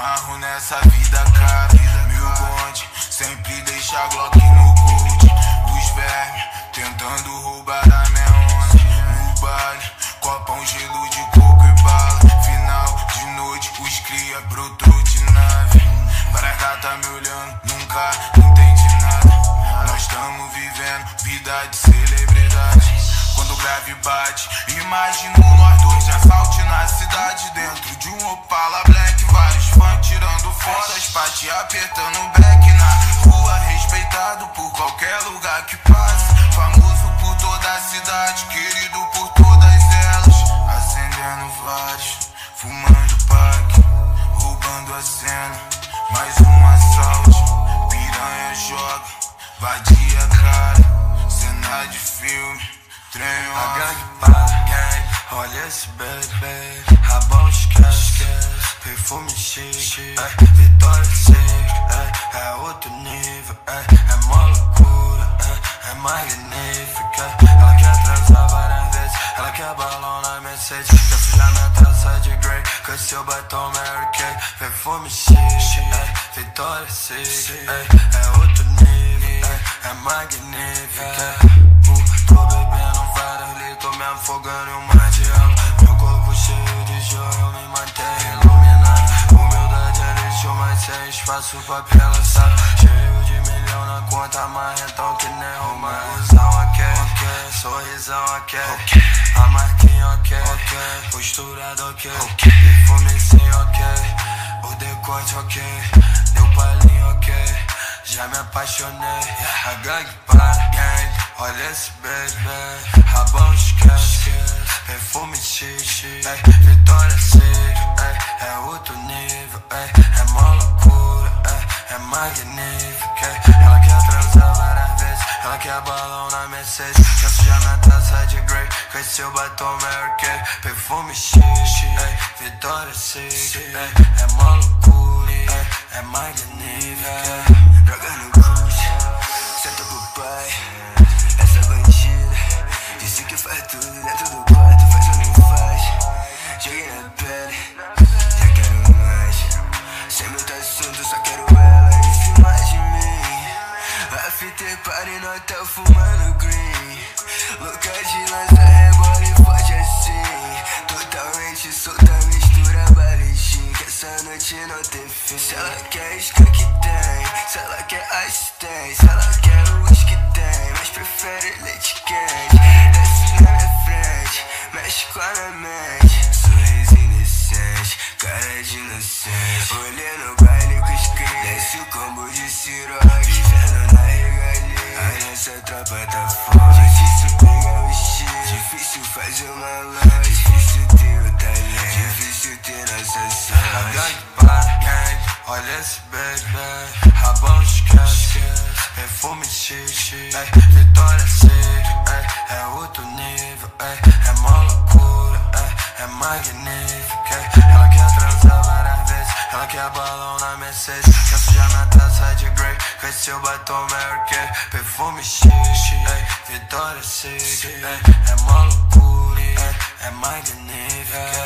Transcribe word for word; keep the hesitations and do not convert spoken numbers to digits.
amarro nessa vida, cara. Mil bonde, sempre deixa a Glock no cold. Os vermes, tentando roubar a minha onda. No baile, copão, gelo de coco e bala. Final de noite, os cria brotou de nave. Várias gatas me olhando, nunca entendi nada. Nós tamo vivendo vida de celebridade. Quando o grave bate, imagino nós dois de assalto na cidade. Dentro de um Opala Black, vários fãs tirando fora as pates, apertando o back na rua. Respeitado por qualquer lugar que passe, famoso por toda a cidade, querido por todas elas. Acendendo vários, fumando pack, roubando a cena, mais um assalto. Piranha joga, vadia cara, cena de filme. A gangue para, gang, olha esse bebê, rabão esquece, perfume chique, é, vitória sick, é, é outro nível, é, é mó loucura, é, é magnífica. Ela quer transar várias vezes, ela quer balão na Mercedes, quer sujar minha taça de Grey, com seu batom Mary Kay, perfume chique, é, vitória sick, é, é outro nível, é, é magnífica. Tô bebendo vários litros, me afogando em um mar de água. Meu corpo cheio de joia, eu me mantenho iluminado. Humildade é lixo, mas sem espaço pra pensar. Cheio de milhão na conta, marrentão que nem Romarizão, ok, ok. Sorrisão, ok, ok. A marquinha, ok, ok. Posturado, ok, ok. Perfume sim, ok. O decote, ok. Deu palinho, ok. Já me apaixonei. A gangue para, gang, olha esse bebê, rabão esquece, perfume chique, é, vitória sick, é, é outro nível, é, é mó loucura, é, é magnífica. Ela quer transar várias vezes, ela quer balão na Mercedes, quer sujar minha taça de Grey, com seu batom Mary Kay, perfume chique, é, vitória sick, é, é mó loucura, é, é magnífica. Droga no cruise, senta pro pai. Essa bandida disse que faz tudo dentro do quarto, faz ou não faz. Joguei na pele, já quero mais. Sem muito assunto, só quero ela em cima de mim. After party no hotel fumando green. Louca de lança, rebola e forte assim. Totalmente solta, mistura balijinha, que essa noite não tem fim. Se ela quer isca que tem, se ela quer ice tem, se ela quer o whisky tem, mas prefere leite quente. Desce na minha frente, mexe com a minha mente. Sorriso indecente, cara de inocente. Olhando no baile com os crentes, desce o combo de ciroque, vivendo na regalia. Aí nessa tropa tá forte, difícil pegar o estilo, difícil fazer uma loja, difícil ter o talento, difícil ter nossa sorte. A gangue para, gang, olha esse bebê, rabão esquece, perfume chique, é, vitória sick, é, é outro nível, é, é mó loucura, é, é magnífica. Ela quer transar várias vezes, ela quer balão na Mercedes, quer sujar minha taça de Grey, com seu batom Mary Kay, perfume chique, é, vitória sick, é, é mó loucura, é, é magnífica.